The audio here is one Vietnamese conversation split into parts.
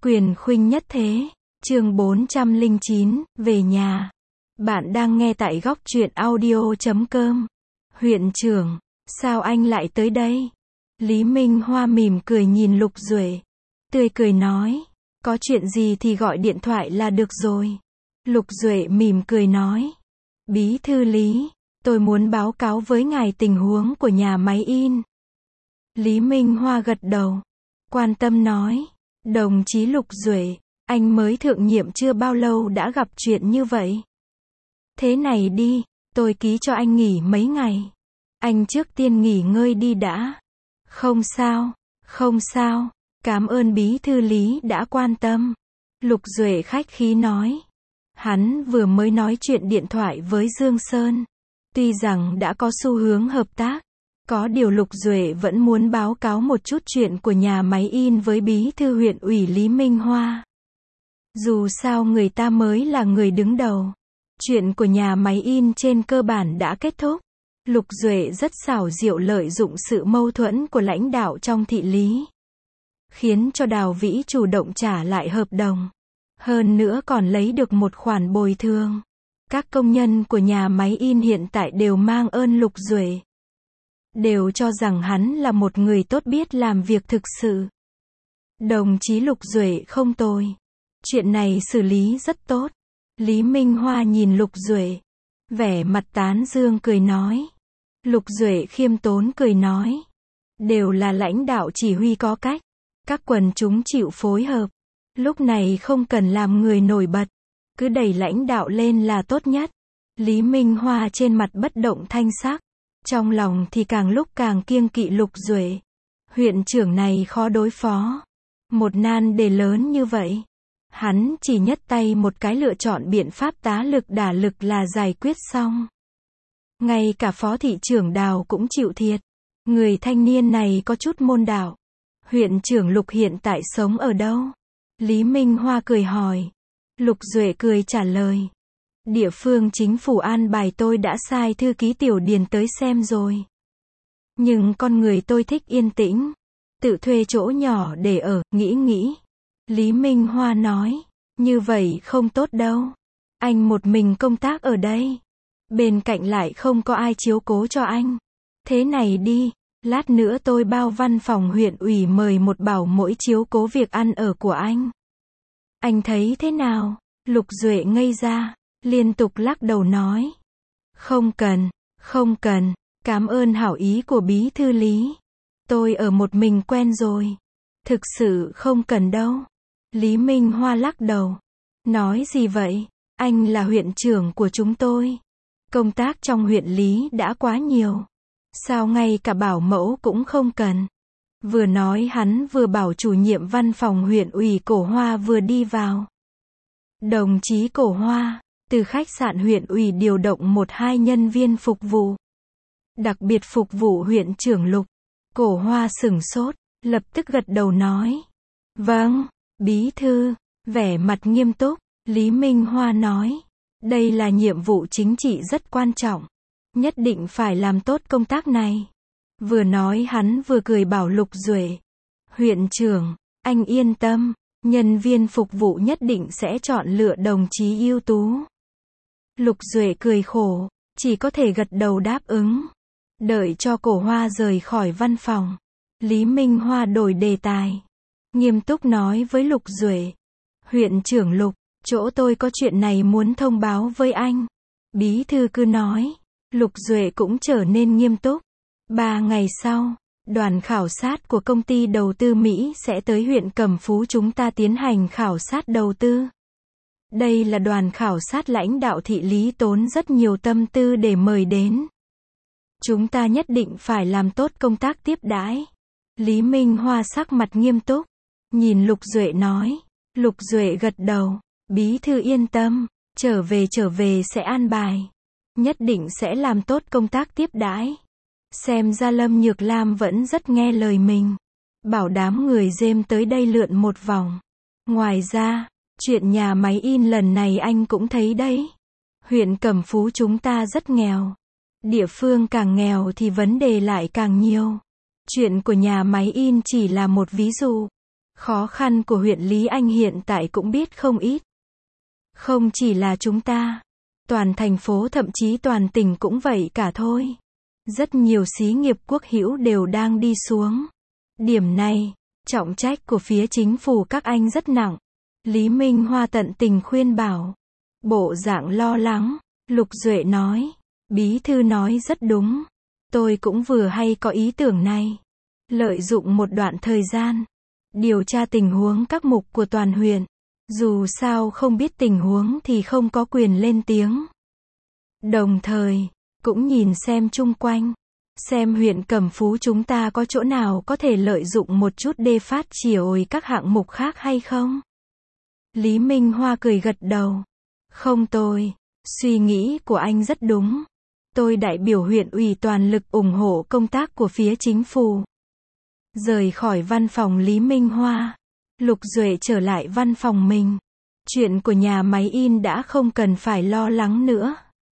Quyền khuynh nhất thế. Chương 409, về nhà. Bạn đang nghe tại góc truyện audio.com. Huyện trưởng, sao anh lại tới đây? Lý Minh Hoa mỉm cười nhìn Lục Duệ. Tươi cười nói, có chuyện gì thì gọi điện thoại là được rồi. Lục Duệ mỉm cười nói, Bí thư Lý, tôi muốn báo cáo với ngài tình huống của nhà máy in. Lý Minh Hoa gật đầu, quan tâm nói, đồng chí Lục Duệ, anh mới thượng nhiệm chưa bao lâu đã gặp chuyện như vậy. Thế này đi, tôi ký cho anh nghỉ mấy ngày. Anh trước tiên nghỉ ngơi đi đã. Không sao, không sao, cảm ơn Bí thư Lý đã quan tâm. Lục Duệ khách khí nói. Hắn vừa mới nói chuyện điện thoại với Dương Sơn. Tuy rằng đã có xu hướng hợp tác, có điều Lục Duệ vẫn muốn báo cáo một chút chuyện của nhà máy in với Bí thư huyện ủy Lý Minh Hoa. Dù sao người ta mới là người đứng đầu. Chuyện của nhà máy in trên cơ bản đã kết thúc. Lục Duệ rất xảo diệu lợi dụng sự mâu thuẫn của lãnh đạo trong thị lý, khiến cho Đào Vĩ chủ động trả lại hợp đồng. Hơn nữa còn lấy được một khoản bồi thường. Các công nhân của nhà máy in hiện tại đều mang ơn Lục Duệ. Đều cho rằng hắn là một người tốt biết làm việc thực sự. Đồng chí Lục Duệ không tồi. Chuyện này xử lý rất tốt. Lý Minh Hoa nhìn Lục Duệ, vẻ mặt tán dương cười nói. Lục Duệ khiêm tốn cười nói, đều là lãnh đạo chỉ huy có cách, các quần chúng chịu phối hợp. Lúc này không cần làm người nổi bật, cứ đẩy lãnh đạo lên là tốt nhất. Lý Minh Hoa trên mặt bất động thanh sắc, trong lòng thì càng lúc càng kiêng kỵ Lục Duệ. Huyện trưởng này khó đối phó. Một nan đề lớn như vậy, hắn chỉ nhất tay một cái lựa chọn biện pháp tá lực đả lực là giải quyết xong. Ngay cả phó thị trưởng Đào cũng chịu thiệt. Người thanh niên này có chút môn đạo. Huyện trưởng Lục hiện tại sống ở đâu? Lý Minh Hoa cười hỏi. Lục Duệ cười trả lời. Địa phương chính phủ an bài tôi đã sai thư ký Tiểu Điền tới xem rồi. Nhưng con người tôi thích yên tĩnh. Tự thuê chỗ nhỏ để ở, nghĩ. Lý Minh Hoa nói. Như vậy không tốt đâu. Anh một mình công tác ở đây. Bên cạnh lại không có ai chiếu cố cho anh. Thế này đi, lát nữa tôi bao văn phòng huyện ủy mời một bảo mẫu chiếu cố việc ăn ở của anh. Anh thấy thế nào? Lục Duệ ngây ra, liên tục lắc đầu nói. Không cần, cảm ơn hảo ý của Bí thư Lý. Tôi ở một mình quen rồi. Thực sự không cần đâu. Lý Minh Hoa lắc đầu. Nói gì vậy? Anh là huyện trưởng của chúng tôi. Công tác trong huyện Lý đã quá nhiều. Sao ngay cả bảo mẫu cũng không cần? Vừa nói hắn vừa bảo chủ nhiệm văn phòng huyện ủy Cổ Hoa vừa đi vào. Đồng chí Cổ Hoa, từ khách sạn huyện ủy điều động 1-2 nhân viên phục vụ. Đặc biệt phục vụ huyện trưởng Lục. Cổ Hoa sửng sốt, lập tức gật đầu nói. Vâng, bí thư, vẻ mặt nghiêm túc, Lý Minh Hoa nói. Đây là nhiệm vụ chính trị rất quan trọng. Nhất định phải làm tốt công tác này. Vừa nói hắn vừa cười bảo Lục Duệ. Huyện trưởng, anh yên tâm. Nhân viên phục vụ nhất định sẽ chọn lựa đồng chí ưu tú. Lục Duệ cười khổ, chỉ có thể gật đầu đáp ứng. Đợi cho Cổ Hoa rời khỏi văn phòng. Lý Minh Hoa đổi đề tài. Nghiêm túc nói với Lục Duệ. Huyện trưởng Lục, chỗ tôi có chuyện này muốn thông báo với anh. Bí thư cứ nói. Lục Duệ cũng trở nên nghiêm túc. 3 ngày sau, đoàn khảo sát của công ty đầu tư Mỹ sẽ tới huyện Cẩm Phú chúng ta tiến hành khảo sát đầu tư. Đây là đoàn khảo sát lãnh đạo thị lý tốn rất nhiều tâm tư để mời đến. Chúng ta nhất định phải làm tốt công tác tiếp đãi. Lý Minh Hoa sắc mặt nghiêm túc, nhìn Lục Duệ nói. Lục Duệ gật đầu. Bí thư yên tâm, trở về sẽ an bài. Nhất định sẽ làm tốt công tác tiếp đãi. Xem ra Lâm Nhược Lam vẫn rất nghe lời mình. Bảo đám người dêm tới đây lượn một vòng. Ngoài ra, chuyện nhà máy in lần này anh cũng thấy đấy. Huyện Cẩm Phú chúng ta rất nghèo. Địa phương càng nghèo thì vấn đề lại càng nhiều. Chuyện của nhà máy in chỉ là một ví dụ. Khó khăn của huyện Lý Anh hiện tại cũng biết không ít. Không chỉ là chúng ta, toàn thành phố thậm chí toàn tỉnh cũng vậy cả thôi. Rất nhiều xí nghiệp quốc hữu đều đang đi xuống. Điểm này, trọng trách của phía chính phủ các anh rất nặng. Lý Minh Hoa tận tình khuyên bảo. Bộ dạng lo lắng, Lục Duệ nói. Bí thư nói rất đúng. Tôi cũng vừa hay có ý tưởng này. Lợi dụng một đoạn thời gian, điều tra tình huống các mục của toàn huyện. Dù sao không biết tình huống thì không có quyền lên tiếng. Đồng thời, cũng nhìn xem chung quanh. Xem huyện Cẩm Phú chúng ta có chỗ nào có thể lợi dụng một chút để phát triển các hạng mục khác hay không? Lý Minh Hoa cười gật đầu. Không tôi, suy nghĩ của anh rất đúng. Tôi đại biểu huyện ủy toàn lực ủng hộ công tác của phía chính phủ. Rời khỏi văn phòng Lý Minh Hoa, Lục Duệ trở lại văn phòng mình. Chuyện của nhà máy in đã không cần phải lo lắng nữa.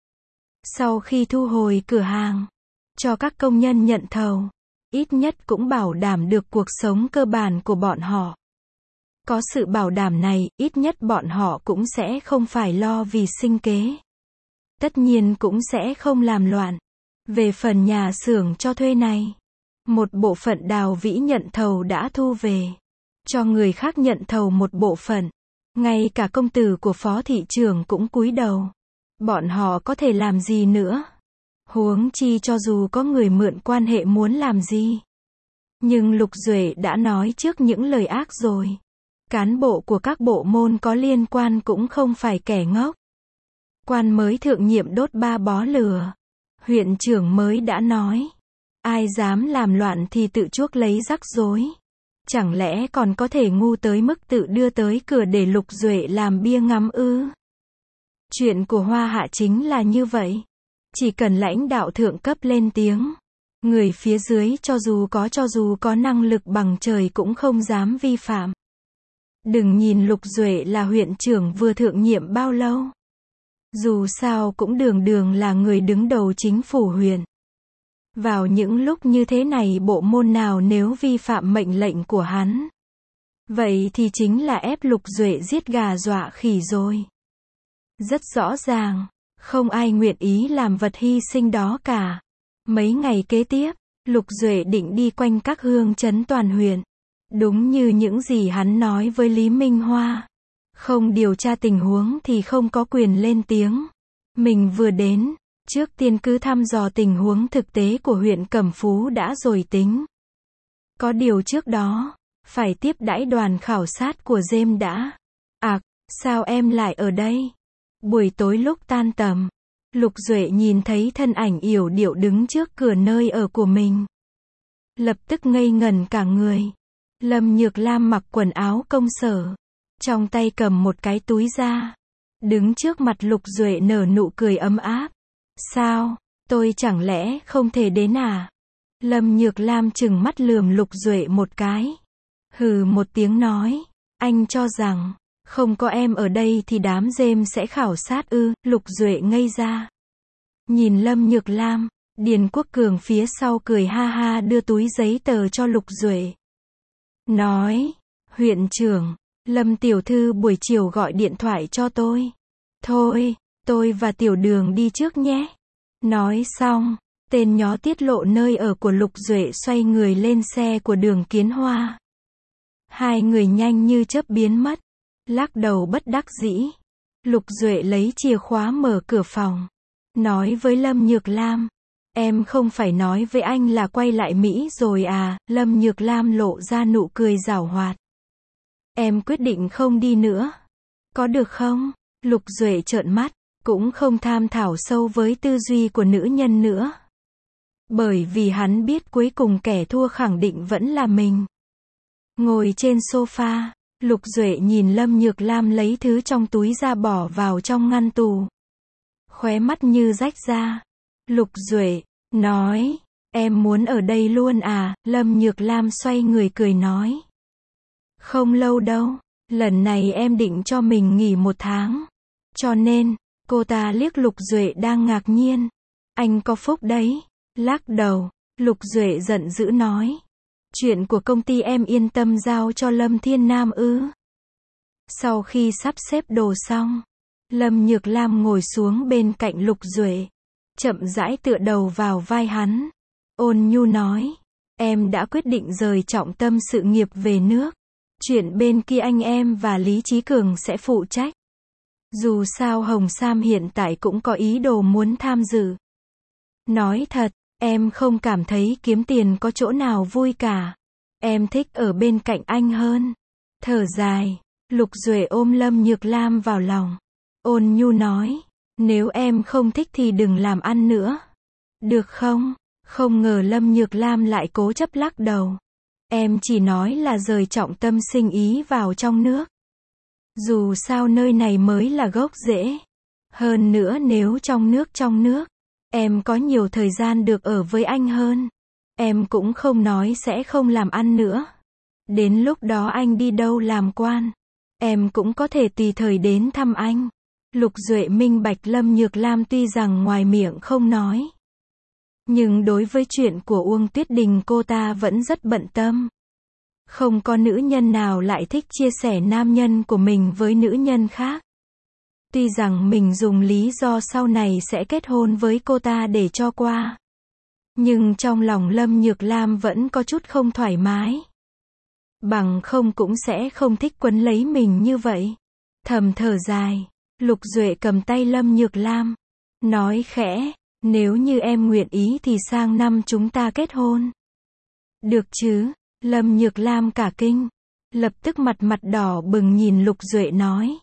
Sau khi thu hồi cửa hàng, cho các công nhân nhận thầu, ít nhất cũng bảo đảm được cuộc sống cơ bản của bọn họ. Có sự bảo đảm này, ít nhất bọn họ cũng sẽ không phải lo vì sinh kế. Tất nhiên cũng sẽ không làm loạn. Về phần nhà xưởng cho thuê này, một bộ phận Đào Vĩ nhận thầu đã thu về. Cho người khác nhận thầu một bộ phận. Ngay cả công tử của phó thị trưởng cũng cúi đầu. Bọn họ có thể làm gì nữa? Huống chi cho dù có người mượn quan hệ muốn làm gì. Nhưng Lục Duệ đã nói trước những lời ác rồi. Cán bộ của các bộ môn có liên quan cũng không phải kẻ ngốc. Quan mới thượng nhiệm đốt 3 bó lửa. Huyện trưởng mới đã nói. Ai dám làm loạn thì tự chuốc lấy rắc rối. Chẳng lẽ còn có thể ngu tới mức tự đưa tới cửa để Lục Duệ làm bia ngắm ư? Chuyện của Hoa Hạ chính là như vậy. Chỉ cần lãnh đạo thượng cấp lên tiếng, người phía dưới cho dù có năng lực bằng trời cũng không dám vi phạm. Đừng nhìn Lục Duệ là huyện trưởng vừa thượng nhiệm bao lâu. Dù sao cũng đường là người đứng đầu chính phủ huyện. Vào những lúc như thế này bộ môn nào nếu vi phạm mệnh lệnh của hắn, vậy thì chính là ép Lục Duệ giết gà dọa khỉ rồi. Rất rõ ràng, không ai nguyện ý làm vật hy sinh đó cả. Mấy ngày kế tiếp, Lục Duệ định đi quanh các hương trấn toàn huyện. Đúng như những gì hắn nói với Lý Minh Hoa. Không điều tra tình huống thì không có quyền lên tiếng. Mình vừa đến, trước tiên cứ thăm dò tình huống thực tế của huyện Cẩm Phú đã rồi tính. Có điều trước đó, phải tiếp đãi đoàn khảo sát của Dêm đã. Sao em lại ở đây? Buổi tối lúc tan tầm, Lục Duệ nhìn thấy thân ảnh yểu điệu đứng trước cửa nơi ở của mình. Lập tức ngây ngẩn cả người. Lâm Nhược Lam mặc quần áo công sở, trong tay cầm một cái túi da. Đứng trước mặt Lục Duệ nở nụ cười ấm áp. Sao, tôi chẳng lẽ không thể đến à? Lâm Nhược Lam trừng mắt lườm Lục Duệ một cái. Hừ một tiếng nói, anh cho rằng, không có em ở đây thì đám Dêm sẽ khảo sát ư? Lục Duệ ngây ra. Nhìn Lâm Nhược Lam, Điền Quốc Cường phía sau cười ha ha đưa túi giấy tờ cho Lục Duệ. Nói, huyện trưởng, Lâm tiểu thư buổi chiều gọi điện thoại cho tôi. Thôi, tôi và Tiểu Đường đi trước nhé. Nói xong, tên nhó tiết lộ nơi ở của Lục Duệ xoay người lên xe của Đường Kiến Hoa. Hai người nhanh như chớp biến mất. Lắc đầu bất đắc dĩ. Lục Duệ lấy chìa khóa mở cửa phòng. Nói với Lâm Nhược Lam. Em không phải nói với anh là quay lại Mỹ rồi à? Lâm Nhược Lam lộ ra nụ cười giảo hoạt. Em quyết định không đi nữa. Có được không? Lục Duệ trợn mắt. Cũng không tham thảo sâu với tư duy của nữ nhân nữa. Bởi vì hắn biết cuối cùng kẻ thua khẳng định vẫn là mình. Ngồi trên sofa, Lục Duệ nhìn Lâm Nhược Lam lấy thứ trong túi ra bỏ vào trong ngăn tủ. Khóe mắt như rách ra. Lục Duệ nói, em muốn ở đây luôn à? Lâm Nhược Lam xoay người cười nói. Không lâu đâu, lần này em định cho mình nghỉ 1 tháng. Cho nên, cô ta liếc Lục Duệ đang ngạc nhiên. Anh có phúc đấy. Lắc đầu, Lục Duệ giận dữ nói. Chuyện của công ty em yên tâm giao cho Lâm Thiên Nam ư? Sau khi sắp xếp đồ xong, Lâm Nhược Lam ngồi xuống bên cạnh Lục Duệ, chậm rãi tựa đầu vào vai hắn, ôn nhu nói, em đã quyết định rời trọng tâm sự nghiệp về nước. Chuyện bên kia anh em và Lý Chí Cường sẽ phụ trách. Dù sao Hồng Sam hiện tại cũng có ý đồ muốn tham dự. Nói thật, em không cảm thấy kiếm tiền có chỗ nào vui cả. Em thích ở bên cạnh anh hơn. Thở dài, Lục Duệ ôm Lâm Nhược Lam vào lòng, ôn nhu nói, nếu em không thích thì đừng làm ăn nữa. Được không? Không ngờ Lâm Nhược Lam lại cố chấp lắc đầu. Em chỉ nói là rời trọng tâm sinh ý vào trong nước. Dù sao nơi này mới là gốc rễ. Hơn nữa nếu trong nước, em có nhiều thời gian được ở với anh hơn. Em cũng không nói sẽ không làm ăn nữa. Đến lúc đó anh đi đâu làm quan, em cũng có thể tùy thời đến thăm anh. Lục Duệ minh bạch Lâm Nhược Lam tuy rằng ngoài miệng không nói, nhưng đối với chuyện của Uông Tuyết Đình cô ta vẫn rất bận tâm. Không có nữ nhân nào lại thích chia sẻ nam nhân của mình với nữ nhân khác. Tuy rằng mình dùng lý do sau này sẽ kết hôn với cô ta để cho qua, nhưng trong lòng Lâm Nhược Lam vẫn có chút không thoải mái. Bằng không cũng sẽ không thích quấn lấy mình như vậy. Thầm thở dài, Lục Duệ cầm tay Lâm Nhược Lam, nói khẽ, nếu như em nguyện ý thì sang năm chúng ta kết hôn. Được chứ? Lâm Nhược Lam cả kinh, lập tức mặt đỏ bừng nhìn Lục Duệ nói,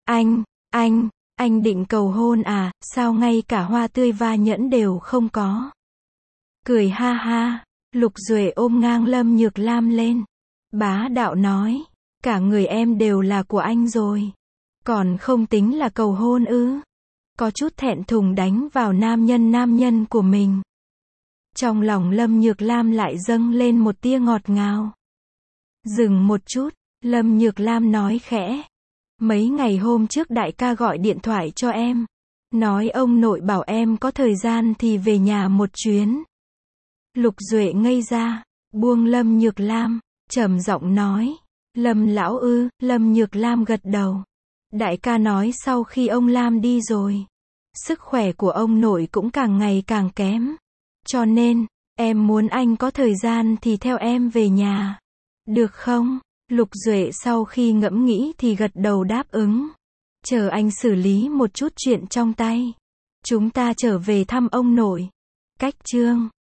anh định cầu hôn à, sao ngay cả hoa tươi và nhẫn đều không có? Cười ha ha, Lục Duệ ôm ngang Lâm Nhược Lam lên, bá đạo nói, cả người em đều là của anh rồi, còn không tính là cầu hôn ư? Có chút thẹn thùng đánh vào nam nhân của mình. Trong lòng Lâm Nhược Lam lại dâng lên một tia ngọt ngào. Dừng một chút, Lâm Nhược Lam nói khẽ, mấy ngày hôm trước đại ca gọi điện thoại cho em, nói ông nội bảo em có thời gian thì về nhà một chuyến. Lục Duệ ngây ra, buông Lâm Nhược Lam, trầm giọng nói, Lâm lão ư? Lâm Nhược Lam gật đầu. Đại ca nói sau khi ông Lam đi rồi, sức khỏe của ông nội cũng càng ngày càng kém. Cho nên, em muốn anh có thời gian thì theo em về nhà. Được không? Lục Duệ sau khi ngẫm nghĩ thì gật đầu đáp ứng. Chờ anh xử lý một chút chuyện trong tay, chúng ta trở về thăm ông nội. Cách chương